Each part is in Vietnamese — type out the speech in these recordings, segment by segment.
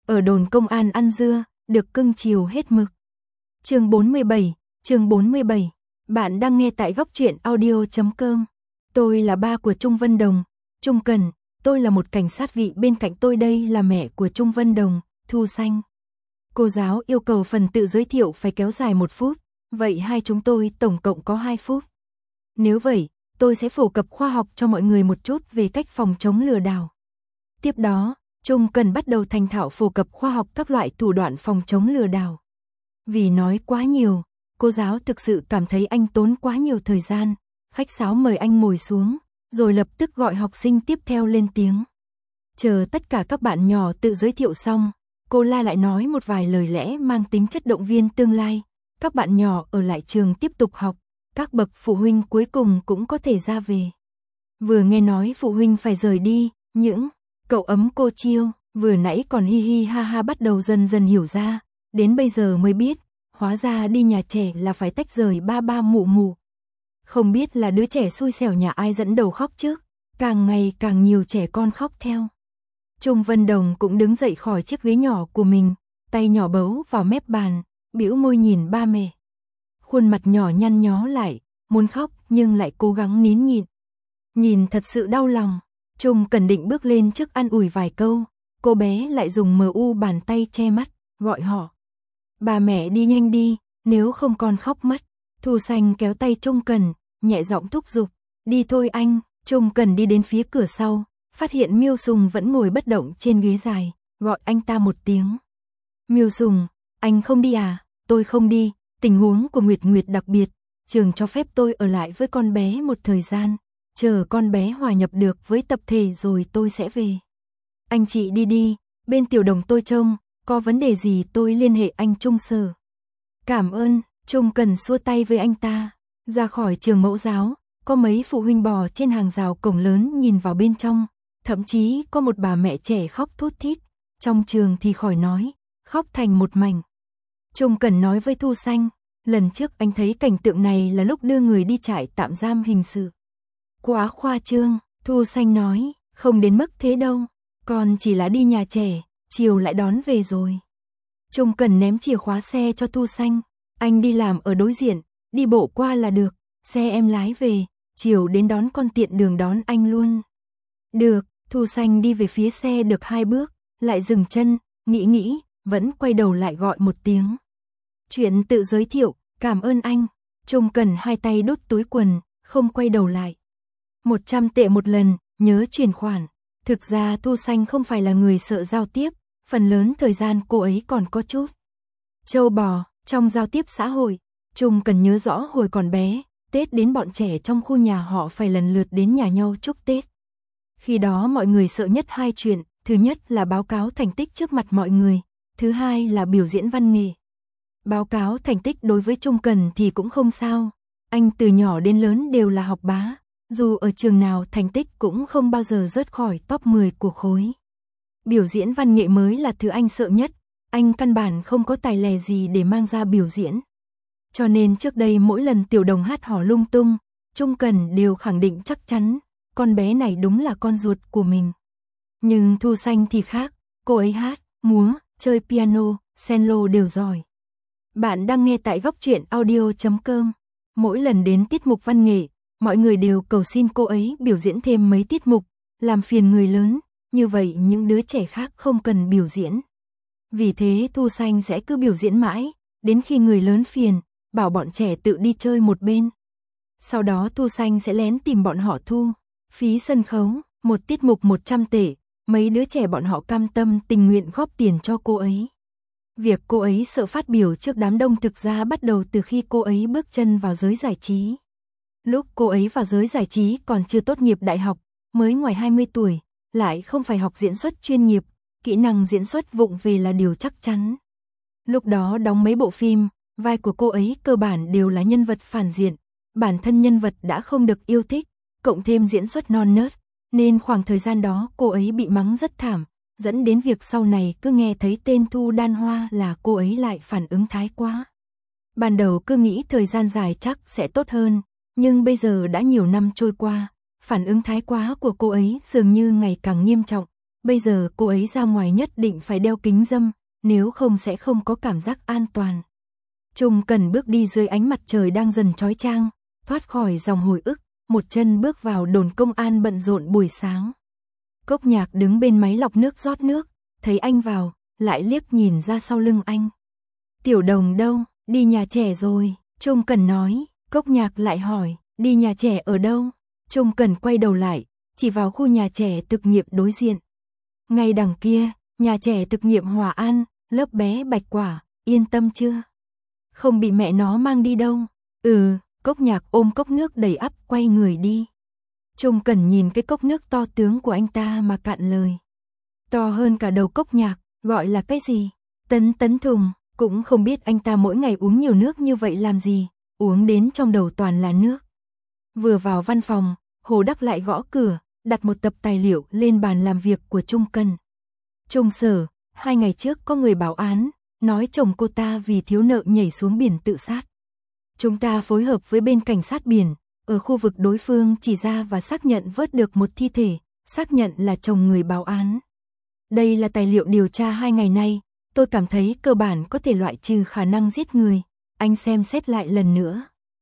ở đồn công an ăn dưa, được cưng chiều hết mực. Chương 47, bạn đang nghe tại góc truyện audio.com. Tôi là ba của Trung Vân Đồng, Trung Cần, tôi là một cảnh sát vị, bên cạnh tôi đây là mẹ của Trung Vân Đồng, Thu Xanh. Cô giáo yêu cầu phần tự giới thiệu phải kéo dài 1 phút, vậy hai chúng tôi tổng cộng có 2 phút. Nếu vậy, tôi sẽ phổ cập khoa học cho mọi người một chút về cách phòng chống lừa đảo. Tiếp đó, Trung Cần bắt đầu thành thạo phổ cập khoa học các loại thủ đoạn phòng chống lừa đảo. Vì nói quá nhiều, cô giáo thực sự cảm thấy anh tốn quá nhiều thời gian, khách sáo mời anh ngồi xuống, rồi lập tức gọi học sinh tiếp theo lên tiếng. Chờ tất cả các bạn nhỏ tự giới thiệu xong, cô La lại nói một vài lời lẽ mang tính chất động viên tương lai. Các bạn nhỏ ở lại trường tiếp tục học, các bậc phụ huynh cuối cùng cũng có thể ra về. Vừa nghe nói phụ huynh phải rời đi, những cậu ấm cô Chiêu, vừa nãy còn hi hi ha ha bắt đầu dần dần hiểu ra, đến bây giờ mới biết, hóa ra đi nhà trẻ là phải tách rời ba ba mụ mụ. Không biết là đứa trẻ xui xẻo nhà ai dẫn đầu khóc trước, càng ngày càng nhiều trẻ con khóc theo. Trung Vân Đồng cũng đứng dậy khỏi chiếc ghế nhỏ của mình, tay nhỏ bấu vào mép bàn, bĩu môi nhìn ba mẹ. Khuôn mặt nhỏ nhăn nhó lại, muốn khóc nhưng lại cố gắng nín nhịn. Nhìn thật sự đau lòng, Trung Cần định bước lên trước an ủi vài câu, cô bé lại dùng bàn tay che mắt, gọi họ. Bà mẹ đi nhanh đi, nếu không con khóc mất. Thu Xanh kéo tay Trung Cần, nhẹ giọng thúc giục, đi thôi anh. Trung Cần đi đến phía cửa sau, phát hiện Miêu Sùng vẫn ngồi bất động trên ghế dài, gọi anh ta một tiếng. Miêu Sùng, anh không đi à? Tôi không đi, tình huống của Nguyệt Nguyệt đặc biệt, trường cho phép tôi ở lại với con bé một thời gian, chờ con bé hòa nhập được với tập thể rồi tôi sẽ về. Anh chị đi đi, bên Tiểu Đồng tôi trông, có vấn đề gì tôi liên hệ anh Trung Sở. Cảm ơn. Trung Cần xua tay với anh ta, ra khỏi trường mẫu giáo, có mấy phụ huynh bò trên hàng rào cổng lớn nhìn vào bên trong, thậm chí có một bà mẹ trẻ khóc thút thít, trong trường thì khỏi nói, khóc thành một mảnh. Trung Cần nói với Thu Xanh, lần trước anh thấy cảnh tượng này là lúc đưa người đi trại tạm giam hình sự. Quá khoa trương, Thu Xanh nói, không đến mức thế đâu, còn chỉ là đi nhà trẻ, chiều lại đón về rồi. Trung Cần ném chìa khóa xe cho Thu Xanh. Anh đi làm ở đối diện, đi bộ qua là được, xe em lái về, chiều đến đón con tiện đường đón anh luôn. Được, Thu Xanh đi về phía xe được 2 bước, lại dừng chân, nghĩ, vẫn quay đầu lại gọi một tiếng. Chuyện tự giới thiệu, cảm ơn anh. Trung Cần 2 tay đút túi quần, không quay đầu lại. 100 tệ một lần, nhớ chuyển khoản. Thực ra Thu Xanh không phải là người sợ giao tiếp, phần lớn thời gian cô ấy còn có chút trâu bò. Trong giao tiếp xã hội, Trung Cần nhớ rõ hồi còn bé, Tết đến bọn trẻ trong khu nhà họ phải lần lượt đến nhà nhau chúc Tết. Khi đó mọi người sợ nhất 2 chuyện, thứ nhất là báo cáo thành tích trước mặt mọi người, thứ hai là biểu diễn văn nghệ. Báo cáo thành tích đối với Trung Cần thì cũng không sao, anh từ nhỏ đến lớn đều là học bá, dù ở trường nào thành tích cũng không bao giờ rớt khỏi top 10 của khối. Biểu diễn văn nghệ mới là thứ anh sợ nhất. Anh căn bản không có tài lẻ gì để mang ra biểu diễn. Cho nên trước đây mỗi lần Tiểu Đồng hát hò lung tung, Trung Cần đều khẳng định chắc chắn, con bé này đúng là con ruột của mình. Nhưng Thu Xanh thì khác, cô ấy hát, múa, chơi piano, cello đều giỏi. Bạn đang nghe tại góc truyện audio.com. Mỗi lần đến tiết mục văn nghệ, mọi người đều cầu xin cô ấy biểu diễn thêm mấy tiết mục, làm phiền người lớn, như vậy những đứa trẻ khác không cần biểu diễn. Vì thế Thu Xanh sẽ cứ biểu diễn mãi, đến khi người lớn phiền, bảo bọn trẻ tự đi chơi một bên. Sau đó Thu Xanh sẽ lén tìm bọn họ thu phí sân khấu, một tiết mục 100 tệ, mấy đứa trẻ bọn họ cam tâm tình nguyện góp tiền cho cô ấy. Việc cô ấy sợ phát biểu trước đám đông thực ra bắt đầu từ khi cô ấy bước chân vào giới giải trí. Lúc cô ấy vào giới giải trí còn chưa tốt nghiệp đại học, mới ngoài 20 tuổi, lại không phải học diễn xuất chuyên nghiệp. Kỹ năng diễn xuất vụng về là điều chắc chắn. Lúc đó đóng mấy bộ phim, vai của cô ấy cơ bản đều là nhân vật phản diện, bản thân nhân vật đã không được yêu thích, cộng thêm diễn xuất non nớt, nên khoảng thời gian đó cô ấy bị mắng rất thảm, dẫn đến việc sau này cứ nghe thấy tên Thu Đan Hoa là cô ấy lại phản ứng thái quá. Ban đầu cứ nghĩ thời gian dài chắc sẽ tốt hơn, nhưng bây giờ đã nhiều năm trôi qua, phản ứng thái quá của cô ấy dường như ngày càng nghiêm trọng. Bây giờ cô ấy ra ngoài nhất định phải đeo kính râm, nếu không sẽ không có cảm giác an toàn. Trung Cần bước đi dưới ánh mặt trời đang dần chói chang, thoát khỏi dòng hồi ức, một chân bước vào đồn công an bận rộn buổi sáng. Cốc Nhạc đứng bên máy lọc nước rót nước, thấy anh vào, lại liếc nhìn ra sau lưng anh. Tiểu Đồng đâu, đi nhà trẻ rồi, Trung Cần nói. Cốc Nhạc lại hỏi, đi nhà trẻ ở đâu? Trung Cần quay đầu lại, chỉ vào khu nhà trẻ thực nghiệm đối diện. Ngay đằng kia, nhà trẻ thực nghiệm Hòa An, lớp bé Bạch Quả, yên tâm chưa? Không bị mẹ nó mang đi đâu. Cốc Nhạc ôm cốc nước đầy ắp quay người đi. Trung Cần nhìn cái cốc nước to tướng của anh ta mà cạn lời. To hơn cả đầu Cốc Nhạc, gọi là cái gì? Tấn thùng, cũng không biết anh ta mỗi ngày uống nhiều nước như vậy làm gì, uống đến trong đầu toàn là nước. Vừa vào văn phòng, Hồ Đắc lại gõ cửa, đặt một tập tài liệu lên bàn làm việc của Trung Cần. Trung Sở, 2 ngày trước có người báo án, nói chồng cô ta vì thiếu nợ nhảy xuống biển tự sát. Chúng ta phối hợp với bên cảnh sát biển, ở khu vực đối phương chỉ ra và xác nhận vớt được một thi thể, xác nhận là chồng người báo án. Đây là tài liệu điều tra 2 ngày nay, tôi cảm thấy cơ bản có thể loại trừ khả năng giết người, anh xem xét lại lần nữa.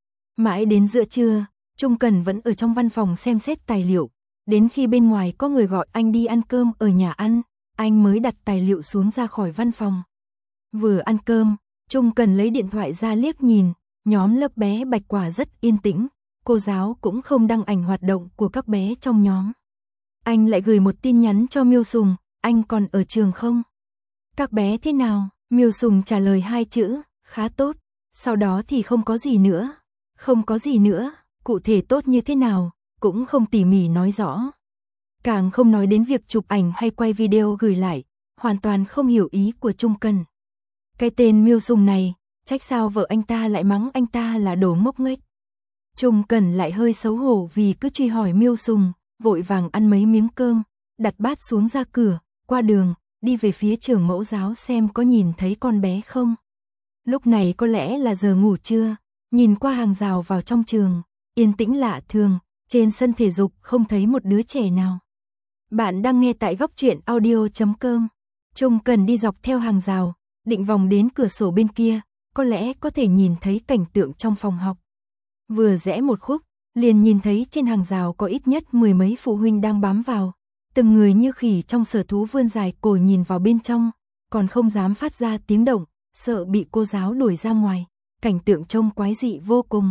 Mãi đến giữa trưa, Trung Cần vẫn ở trong văn phòng xem xét tài liệu, đến khi bên ngoài có người gọi anh đi ăn cơm ở nhà ăn, anh mới đặt tài liệu xuống ra khỏi văn phòng. Vừa ăn cơm, Trung Cần lấy điện thoại ra liếc nhìn, nhóm lớp bé Bạch Quả rất yên tĩnh, cô giáo cũng không đăng ảnh hoạt động của các bé trong nhóm. Anh lại gửi một tin nhắn cho Miêu Sùng, anh còn ở trường không? Các bé thế nào? Miêu Sùng trả lời 2 chữ, khá tốt, sau đó thì không có gì nữa. Không có gì nữa, cụ thể tốt như thế nào, cũng không tỉ mỉ nói rõ. Càng không nói đến việc chụp ảnh hay quay video gửi lại, hoàn toàn không hiểu ý của Trung Cần. Cái tên Miêu Sùng này, trách sao vợ anh ta lại mắng anh ta là đồ ngốc nghếch. Trung Cần lại hơi xấu hổ vì cứ truy hỏi Miêu Sùng, vội vàng ăn mấy miếng cơm, đặt bát xuống ra cửa, qua đường, đi về phía trường mẫu giáo xem có nhìn thấy con bé không. Lúc này có lẽ là giờ ngủ trưa, nhìn qua hàng rào vào trong trường, yên tĩnh lạ thường, trên sân thể dục không thấy một đứa trẻ nào. Bạn đang nghe tại góc truyện audio.com. Trung Cần đi dọc theo hàng rào, định vòng đến cửa sổ bên kia, có lẽ có thể nhìn thấy cảnh tượng trong phòng học. Vừa rẽ một khúc, liền nhìn thấy trên hàng rào có ít nhất 10 mấy phụ huynh đang bám vào, từng người như khỉ trong sở thú vươn dài cổ nhìn vào bên trong, còn không dám phát ra tiếng động, sợ bị cô giáo đuổi ra ngoài, cảnh tượng trông quái dị vô cùng.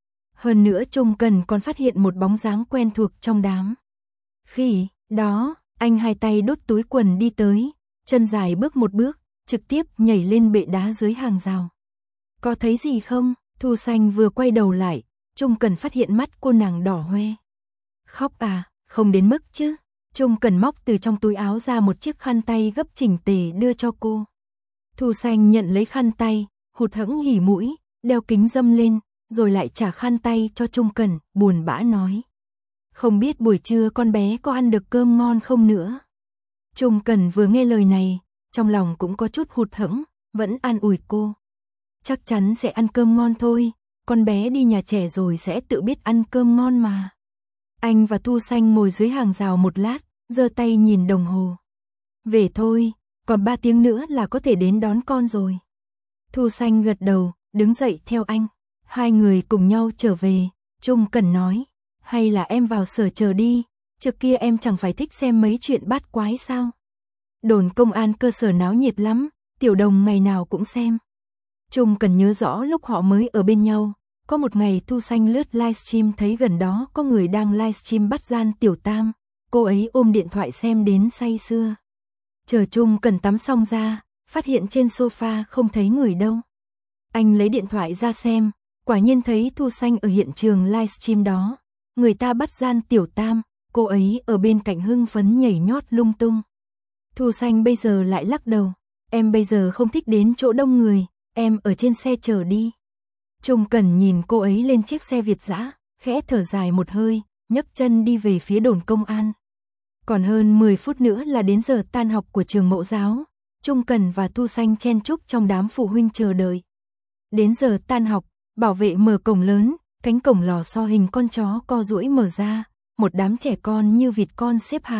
Hơn nữa Trung Cần còn phát hiện một bóng dáng quen thuộc trong đám. Khỉ, đó, anh hai tay đút túi quần đi tới, chân dài bước một bước, trực tiếp nhảy lên bệ đá dưới hàng rào. Có thấy gì không? Thu Xanh vừa quay đầu lại, Trung Cần phát hiện mắt cô nàng đỏ hoe. Khóc à, không đến mức chứ. Trung Cần móc từ trong túi áo ra một chiếc khăn tay gấp chỉnh tề đưa cho cô. Thu Xanh nhận lấy khăn tay, hụt hẫng hỉ mũi, đeo kính râm lên, rồi lại trả khăn tay cho Trung Cần, buồn bã nói. Không biết buổi trưa con bé có ăn được cơm ngon không nữa. Trung Cần vừa nghe lời này, trong lòng cũng có chút hụt hẫng, vẫn an ủi cô. Chắc chắn sẽ ăn cơm ngon thôi, con bé đi nhà trẻ rồi sẽ tự biết ăn cơm ngon mà. Anh và Thu Xanh ngồi dưới hàng rào một lát, giơ tay nhìn đồng hồ. Về thôi, còn 3 tiếng nữa là có thể đến đón con rồi. Thu Xanh gật đầu, đứng dậy theo anh. Hai người cùng nhau trở về, Trung Cần nói, hay là em vào sở chờ đi, trước kia em chẳng phải thích xem mấy chuyện bát quái sao. Đồn công an cơ sở náo nhiệt lắm, Tiểu Đồng ngày nào cũng xem. Trung Cần nhớ rõ lúc họ mới ở bên nhau, có một ngày Thu Xanh lướt livestream thấy gần đó có người đang livestream bắt gian Tiểu Tam, cô ấy ôm điện thoại xem đến say sưa. Chờ Trung Cần tắm xong ra, phát hiện trên sofa không thấy người đâu. Anh lấy điện thoại ra xem, quả nhiên thấy Thu Xanh ở hiện trường livestream đó. Người ta bắt gian Tiểu Tam, cô ấy ở bên cạnh hưng phấn nhảy nhót lung tung. Thu Xanh bây giờ lại lắc đầu, em bây giờ không thích đến chỗ đông người, em ở trên xe chờ đi. Trung Cần nhìn cô ấy lên chiếc xe Việt dã, khẽ thở dài một hơi, nhấc chân đi về phía đồn công an. Còn hơn 10 phút nữa là đến giờ tan học của trường mẫu giáo, Trung Cần và Thu Xanh chen chúc trong đám phụ huynh chờ đợi. Đến giờ tan học, bảo vệ mở cổng lớn, cánh cổng lò xo hình con chó co duỗi mở ra, một đám trẻ con như vịt con xếp hàng,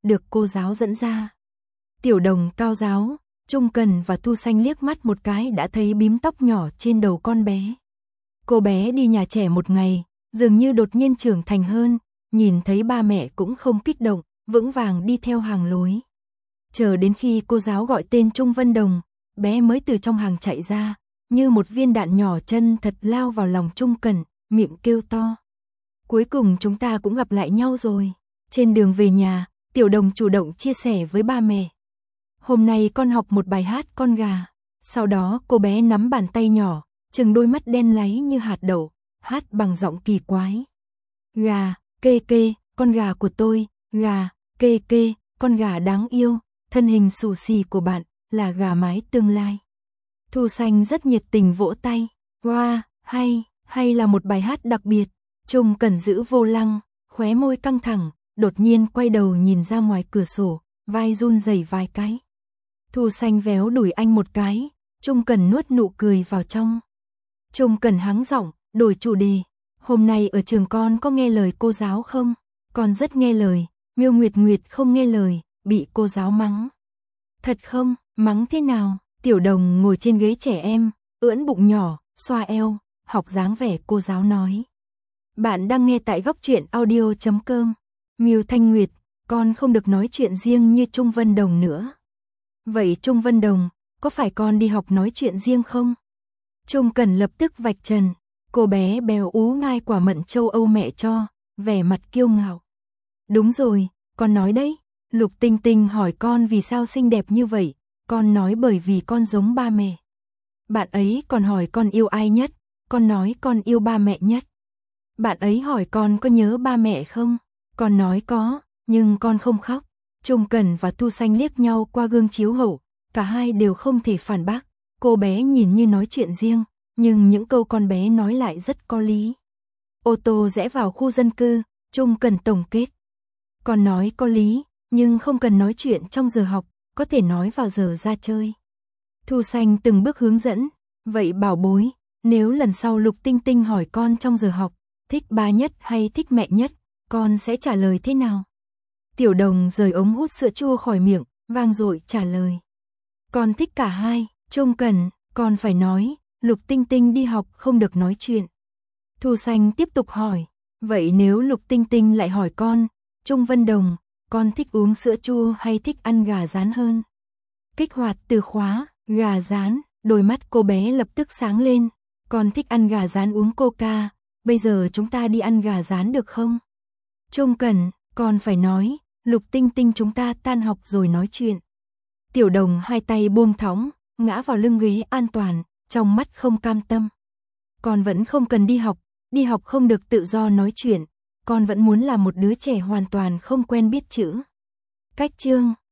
được cô giáo dẫn ra. Tiểu Đồng, Cao Giáo, Trung Cần và Thu Xanh liếc mắt một cái đã thấy bím tóc nhỏ trên đầu con bé. Cô bé đi nhà trẻ một ngày, dường như đột nhiên trưởng thành hơn, nhìn thấy ba mẹ cũng không kích động, vững vàng đi theo hàng lối. Chờ đến khi cô giáo gọi tên Trung Vân Đồng, bé mới từ trong hàng chạy ra, như một viên đạn nhỏ chân thật lao vào lòng Trung Cần, miệng kêu to. Cuối cùng chúng ta cũng gặp lại nhau rồi. Trên đường về nhà, Tiểu Đồng chủ động chia sẻ với ba mẹ. Hôm nay con học một bài hát con gà. Sau đó cô bé nắm bàn tay nhỏ, trừng đôi mắt đen láy như hạt đậu, hát bằng giọng kỳ quái. Gà, kê kê, con gà của tôi, gà, kê kê, con gà đáng yêu, thân hình xù xì của bạn là gà mái tương lai. Thu Xanh rất nhiệt tình vỗ tay. Wow, hay là một bài hát đặc biệt. Trung Cần giữ vô lăng, khóe môi căng thẳng, đột nhiên quay đầu nhìn ra ngoài cửa sổ, vai run rẩy vài cái. Thu Xanh véo đùi anh một cái, Trung Cần nuốt nụ cười vào trong. Trung Cần hắng giọng, đổi chủ đề. Hôm nay ở trường con có nghe lời cô giáo không? Con rất nghe lời. Miêu Nguyệt Nguyệt không nghe lời, bị cô giáo mắng. Thật không? Mắng thế nào? Tiểu Đồng ngồi trên ghế trẻ em, ưỡn bụng nhỏ, xoa eo, học dáng vẻ cô giáo nói. Bạn đang nghe tại góc truyện audio.com. Miêu Thanh Nguyệt, con không được nói chuyện riêng như Trung Vân Đồng nữa. Vậy Trung Vân Đồng, có phải con đi học nói chuyện riêng không? Trung Cần lập tức vạch trần. Cô bé béo ú ngai quả mận châu Âu mẹ cho, vẻ mặt kiêu ngạo. Đúng rồi, con nói đấy. Lục Tinh Tinh hỏi con vì sao xinh đẹp như vậy. Con nói bởi vì con giống ba mẹ. Bạn ấy còn hỏi con yêu ai nhất. Con nói con yêu ba mẹ nhất. Bạn ấy hỏi con có nhớ ba mẹ không? Con nói có, nhưng con không khóc. Trung Cần và Thu Xanh liếc nhau qua gương chiếu hậu, cả hai đều không thể phản bác. Cô bé nhìn như nói chuyện riêng, nhưng những câu con bé nói lại rất có lý. Ô tô rẽ vào khu dân cư, Trung Cần tổng kết. Con nói có lý, nhưng không cần nói chuyện trong giờ học, có thể nói vào giờ ra chơi. Thu Xanh từng bước hướng dẫn. Vậy bảo bối, nếu lần sau Lục Tinh Tinh hỏi con trong giờ học, thích ba nhất hay thích mẹ nhất, con sẽ trả lời thế nào? Tiểu Đồng rời ống hút sữa chua khỏi miệng, vang dội trả lời. Con thích cả hai. Trung Cần, con phải nói, Lục Tinh Tinh đi học không được nói chuyện. Thu Xanh tiếp tục hỏi. Vậy nếu Lục Tinh Tinh lại hỏi con, Trung Vân Đồng, con thích uống sữa chua hay thích ăn gà rán hơn? Kích hoạt từ khóa, gà rán, đôi mắt cô bé lập tức sáng lên. Con thích ăn gà rán uống coca, bây giờ chúng ta đi ăn gà rán được không? Trung Cần, con phải nói, Lục Tinh Tinh chúng ta tan học rồi nói chuyện. Tiểu Đồng hai tay buông thõng, ngã vào lưng ghế an toàn, trong mắt không cam tâm. Con vẫn không cần đi học không được tự do nói chuyện, con vẫn muốn là một đứa trẻ hoàn toàn không quen biết chữ. Cách chương